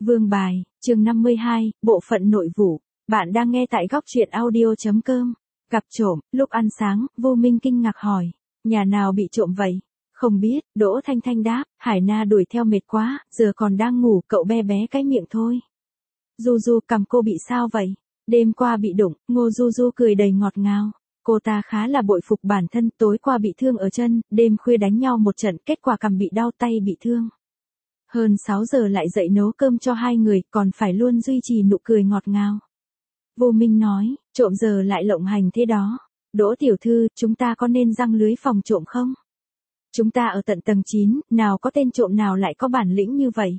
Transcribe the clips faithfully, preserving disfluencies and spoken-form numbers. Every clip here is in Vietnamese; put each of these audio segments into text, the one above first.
Vương bài, chương năm mươi hai, bộ phận nội vụ. Bạn đang nghe tại góc truyện audio.com. Gặp trộm, lúc ăn sáng, Vô Minh kinh ngạc hỏi. Nhà nào bị trộm vậy? Không biết, Đỗ Thanh Thanh đáp, Hải Na đuổi theo mệt quá, giờ còn đang ngủ, cậu bé bé cái miệng thôi. Du Du, cầm cô bị sao vậy? Đêm qua bị đụng, Ngô Du Du cười đầy ngọt ngào. Cô ta khá là bội phục bản thân, tối qua bị thương ở chân, đêm khuya đánh nhau một trận, kết quả cầm bị đau tay bị thương. Hơn sáu giờ lại dậy nấu cơm cho hai người, còn phải luôn duy trì nụ cười ngọt ngào. Vô Minh nói, trộm giờ lại lộng hành thế đó. Đỗ tiểu thư, chúng ta có nên giăng lưới phòng trộm không? Chúng ta ở tận tầng chín, nào có tên trộm nào lại có bản lĩnh như vậy?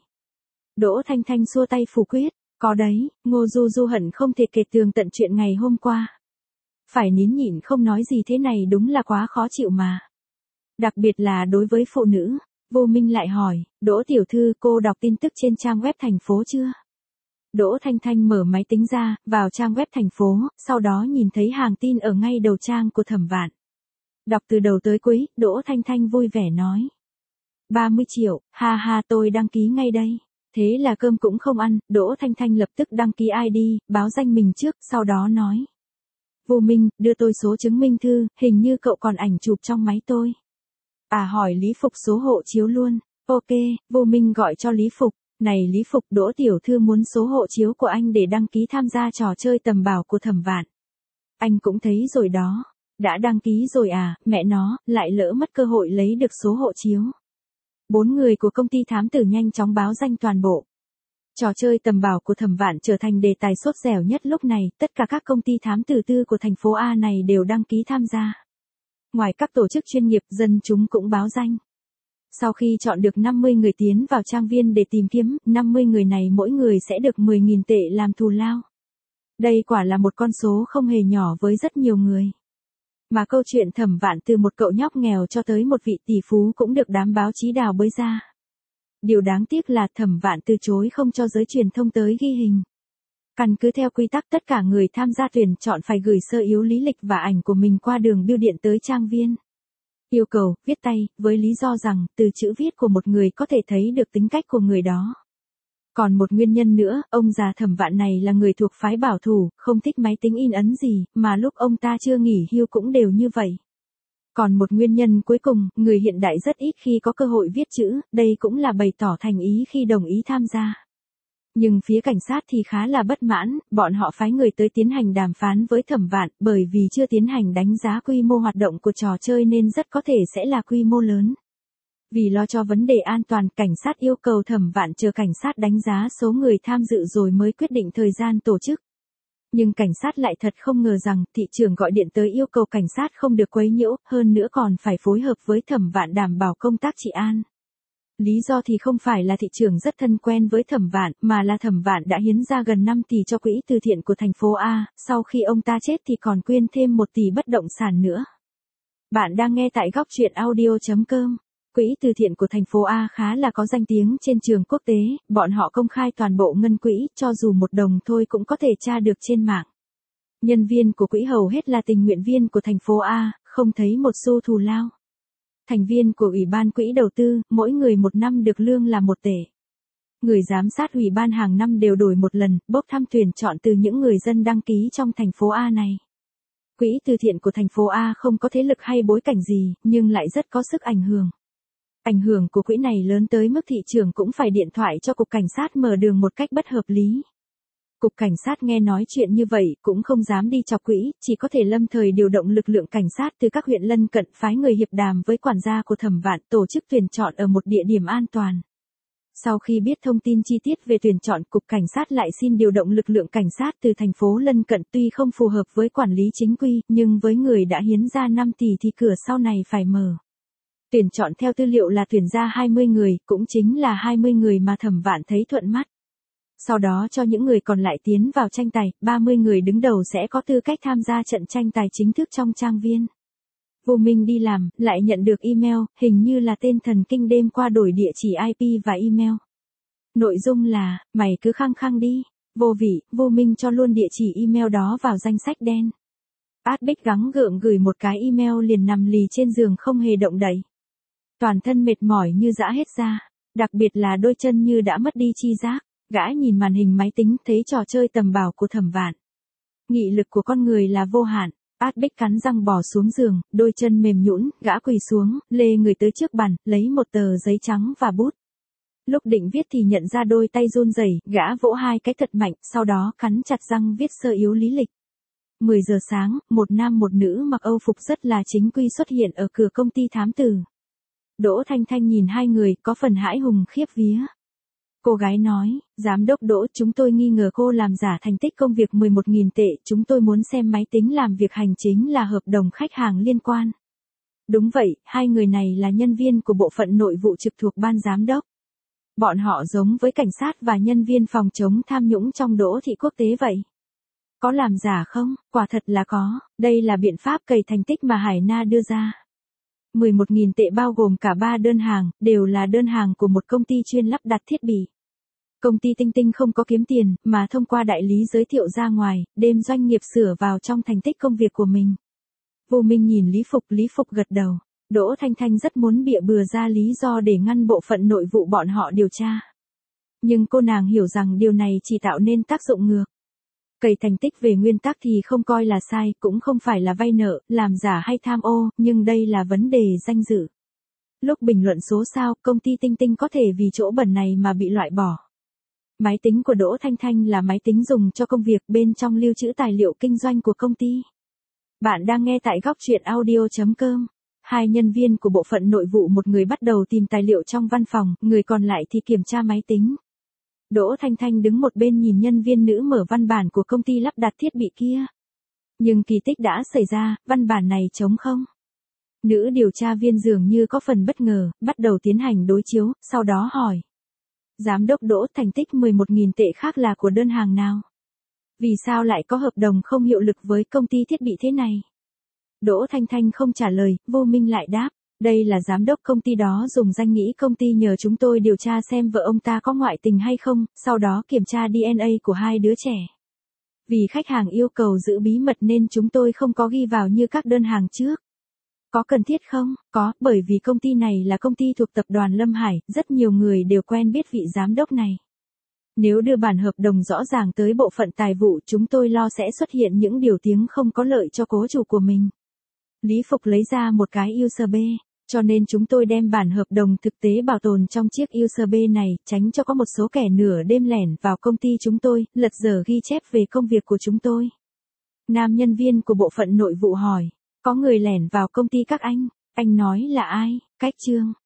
Đỗ Thanh Thanh xua tay phủ quyết, có đấy, Ngô Du Du hận không thể kể tường tận chuyện ngày hôm qua. Phải nín nhịn không nói gì thế này đúng là quá khó chịu mà. Đặc biệt là đối với phụ nữ. Vô Minh lại hỏi, Đỗ tiểu thư, cô đọc tin tức trên trang web thành phố chưa? Đỗ Thanh Thanh mở máy tính ra, vào trang web thành phố, sau đó nhìn thấy hàng tin ở ngay đầu trang của Thẩm Vạn. Đọc từ đầu tới cuối, Đỗ Thanh Thanh vui vẻ nói. ba mươi triệu, ha ha, tôi đăng ký ngay đây. Thế là cơm cũng không ăn, Đỗ Thanh Thanh lập tức đăng ký i đê, báo danh mình trước, sau đó nói. Vô Minh, đưa tôi số chứng minh thư, hình như cậu còn ảnh chụp trong máy tôi. À hỏi Lý Phục số hộ chiếu luôn. Ok, Vô Minh gọi cho Lý Phục. Này Lý Phục, Đỗ tiểu thư muốn số hộ chiếu của anh để đăng ký tham gia trò chơi tầm bảo của Thẩm Vạn. Anh cũng thấy rồi đó. Đã đăng ký rồi à, mẹ nó, lại lỡ mất cơ hội lấy được số hộ chiếu. Bốn người của công ty thám tử nhanh chóng báo danh toàn bộ. Trò chơi tầm bảo của Thẩm Vạn trở thành đề tài sốt dẻo nhất lúc này, tất cả các công ty thám tử tư của thành phố A này đều đăng ký tham gia. Ngoài các tổ chức chuyên nghiệp, dân chúng cũng báo danh. Sau khi chọn được năm mươi người tiến vào trang viên để tìm kiếm, năm mươi người này mỗi người sẽ được mười nghìn tệ làm thù lao. Đây quả là một con số không hề nhỏ với rất nhiều người. Mà câu chuyện Thẩm Vạn từ một cậu nhóc nghèo cho tới một vị tỷ phú cũng được đám báo chí đào bới ra. Điều đáng tiếc là Thẩm Vạn từ chối không cho giới truyền thông tới ghi hình. Căn cứ theo quy tắc tất cả người tham gia tuyển chọn phải gửi sơ yếu lý lịch và ảnh của mình qua đường bưu điện tới trang viên. Yêu cầu, viết tay, với lý do rằng, từ chữ viết của một người có thể thấy được tính cách của người đó. Còn một nguyên nhân nữa, ông già Thẩm Vạn này là người thuộc phái bảo thủ, không thích máy tính in ấn gì, mà lúc ông ta chưa nghỉ hưu cũng đều như vậy. Còn một nguyên nhân cuối cùng, người hiện đại rất ít khi có cơ hội viết chữ, đây cũng là bày tỏ thành ý khi đồng ý tham gia. Nhưng phía cảnh sát thì khá là bất mãn, bọn họ phái người tới tiến hành đàm phán với Thẩm Vạn, bởi vì chưa tiến hành đánh giá quy mô hoạt động của trò chơi nên rất có thể sẽ là quy mô lớn. Vì lo cho vấn đề an toàn, cảnh sát yêu cầu Thẩm Vạn chờ cảnh sát đánh giá số người tham dự rồi mới quyết định thời gian tổ chức. Nhưng cảnh sát lại thật không ngờ rằng, thị trưởng gọi điện tới yêu cầu cảnh sát không được quấy nhiễu, hơn nữa còn phải phối hợp với Thẩm Vạn đảm bảo công tác trị an. Lý do thì không phải là thị trưởng rất thân quen với Thẩm Vạn, mà là Thẩm Vạn đã hiến ra gần năm tỷ cho quỹ từ thiện của thành phố A, sau khi ông ta chết thì còn quyên thêm một tỷ bất động sản nữa. Bạn đang nghe tại góc truyện audio.com. Quỹ từ thiện của thành phố A khá là có danh tiếng trên trường quốc tế, bọn họ công khai toàn bộ ngân quỹ, cho dù một đồng thôi cũng có thể tra được trên mạng. Nhân viên của quỹ hầu hết là tình nguyện viên của thành phố A, không thấy một xu thù lao. Thành viên của Ủy ban Quỹ đầu tư, mỗi người một năm được lương là một tệ. Người giám sát Ủy ban hàng năm đều đổi một lần, bốc thăm tuyển chọn từ những người dân đăng ký trong thành phố A này. Quỹ từ thiện của thành phố A không có thế lực hay bối cảnh gì, nhưng lại rất có sức ảnh hưởng. Ảnh hưởng của quỹ này lớn tới mức thị trưởng cũng phải điện thoại cho cục cảnh sát mở đường một cách bất hợp lý. Cục cảnh sát nghe nói chuyện như vậy cũng không dám đi chọc quỹ, chỉ có thể lâm thời điều động lực lượng cảnh sát từ các huyện lân cận phái người hiệp đàm với quản gia của Thẩm Vạn tổ chức tuyển chọn ở một địa điểm an toàn. Sau khi biết thông tin chi tiết về tuyển chọn, cục cảnh sát lại xin điều động lực lượng cảnh sát từ thành phố lân cận, tuy không phù hợp với quản lý chính quy, nhưng với người đã hiến ra năm tỷ thì cửa sau này phải mở. Tuyển chọn theo tư liệu là tuyển ra hai mươi người, cũng chính là hai mươi người mà Thẩm Vạn thấy thuận mắt. Sau đó cho những người còn lại tiến vào tranh tài, ba mươi người đứng đầu sẽ có tư cách tham gia trận tranh tài chính thức trong trang viên. Vô Minh đi làm, lại nhận được email, hình như là tên thần kinh đêm qua đổi địa chỉ i pê và email. Nội dung là, mày cứ khăng khăng đi. Vô vị, Vô Minh cho luôn địa chỉ email đó vào danh sách đen. Át Bích gắng gượng gửi một cái email liền nằm lì trên giường không hề động đậy. Toàn thân mệt mỏi như dã hết ra, đặc biệt là đôi chân như đã mất đi chi giác. Gã nhìn màn hình máy tính thấy trò chơi tầm bảo của Thẩm Vạn. Nghị lực của con người là vô hạn. Át Bích cắn răng bò xuống giường, đôi chân mềm nhũn, gã quỳ xuống, lê người tới trước bàn, lấy một tờ giấy trắng và bút. Lúc định viết thì nhận ra đôi tay run rẩy, gã vỗ hai cái thật mạnh, sau đó cắn chặt răng viết sơ yếu lý lịch. mười giờ sáng, một nam một nữ mặc Âu phục rất là chính quy xuất hiện ở cửa công ty thám tử. Đỗ Thanh Thanh nhìn hai người, có phần hãi hùng khiếp vía. Cô gái nói, giám đốc Đỗ, chúng tôi nghi ngờ cô làm giả thành tích công việc mười một nghìn tệ, chúng tôi muốn xem máy tính làm việc hành chính là hợp đồng khách hàng liên quan. Đúng vậy, hai người này là nhân viên của bộ phận nội vụ trực thuộc ban giám đốc. Bọn họ giống với cảnh sát và nhân viên phòng chống tham nhũng trong Đỗ thị quốc tế vậy. Có làm giả không? Quả thật là có, đây là biện pháp cày thành tích mà Hải Na đưa ra. mười một nghìn tệ bao gồm cả ba đơn hàng, đều là đơn hàng của một công ty chuyên lắp đặt thiết bị. Công ty Tinh Tinh không có kiếm tiền, mà thông qua đại lý giới thiệu ra ngoài, đem doanh nghiệp sửa vào trong thành tích công việc của mình. Vô Minh nhìn Lý Phục, Lý Phục gật đầu. Đỗ Thanh Thanh rất muốn bịa bừa ra lý do để ngăn bộ phận nội vụ bọn họ điều tra. Nhưng cô nàng hiểu rằng điều này chỉ tạo nên tác dụng ngược. Cày thành tích về nguyên tắc thì không coi là sai, cũng không phải là vay nợ, làm giả hay tham ô, nhưng đây là vấn đề danh dự. Lúc bình luận số sao, công ty Tinh Tinh có thể vì chỗ bẩn này mà bị loại bỏ. Máy tính của Đỗ Thanh Thanh là máy tính dùng cho công việc, bên trong lưu trữ tài liệu kinh doanh của công ty. Bạn đang nghe tại góc truyện audio chấm com. Hai nhân viên của bộ phận nội vụ, một người bắt đầu tìm tài liệu trong văn phòng, người còn lại thì kiểm tra máy tính. Đỗ Thanh Thanh đứng một bên nhìn nhân viên nữ mở văn bản của công ty lắp đặt thiết bị kia. Nhưng kỳ tích đã xảy ra, văn bản này trống không. Nữ điều tra viên dường như có phần bất ngờ, bắt đầu tiến hành đối chiếu, sau đó hỏi. Giám đốc Đỗ, thành tích mười một nghìn tệ khác là của đơn hàng nào? Vì sao lại có hợp đồng không hiệu lực với công ty thiết bị thế này? Đỗ Thanh Thanh không trả lời, Vô Minh lại đáp. Đây là giám đốc công ty đó dùng danh nghĩa công ty nhờ chúng tôi điều tra xem vợ ông ta có ngoại tình hay không, sau đó kiểm tra đê en a của hai đứa trẻ. Vì khách hàng yêu cầu giữ bí mật nên chúng tôi không có ghi vào như các đơn hàng trước. Có cần thiết không? Có, bởi vì công ty này là công ty thuộc tập đoàn Lâm Hải, rất nhiều người đều quen biết vị giám đốc này. Nếu đưa bản hợp đồng rõ ràng tới bộ phận tài vụ, chúng tôi lo sẽ xuất hiện những điều tiếng không có lợi cho cố chủ của mình. Lý Phục lấy ra một cái u ét bê, cho nên chúng tôi đem bản hợp đồng thực tế bảo tồn trong chiếc u ét bê này, tránh cho có một số kẻ nửa đêm lẻn vào công ty chúng tôi, lật dở ghi chép về công việc của chúng tôi. Nam nhân viên của bộ phận nội vụ hỏi, có người lẻn vào công ty các anh, anh nói là ai? Cách Trương.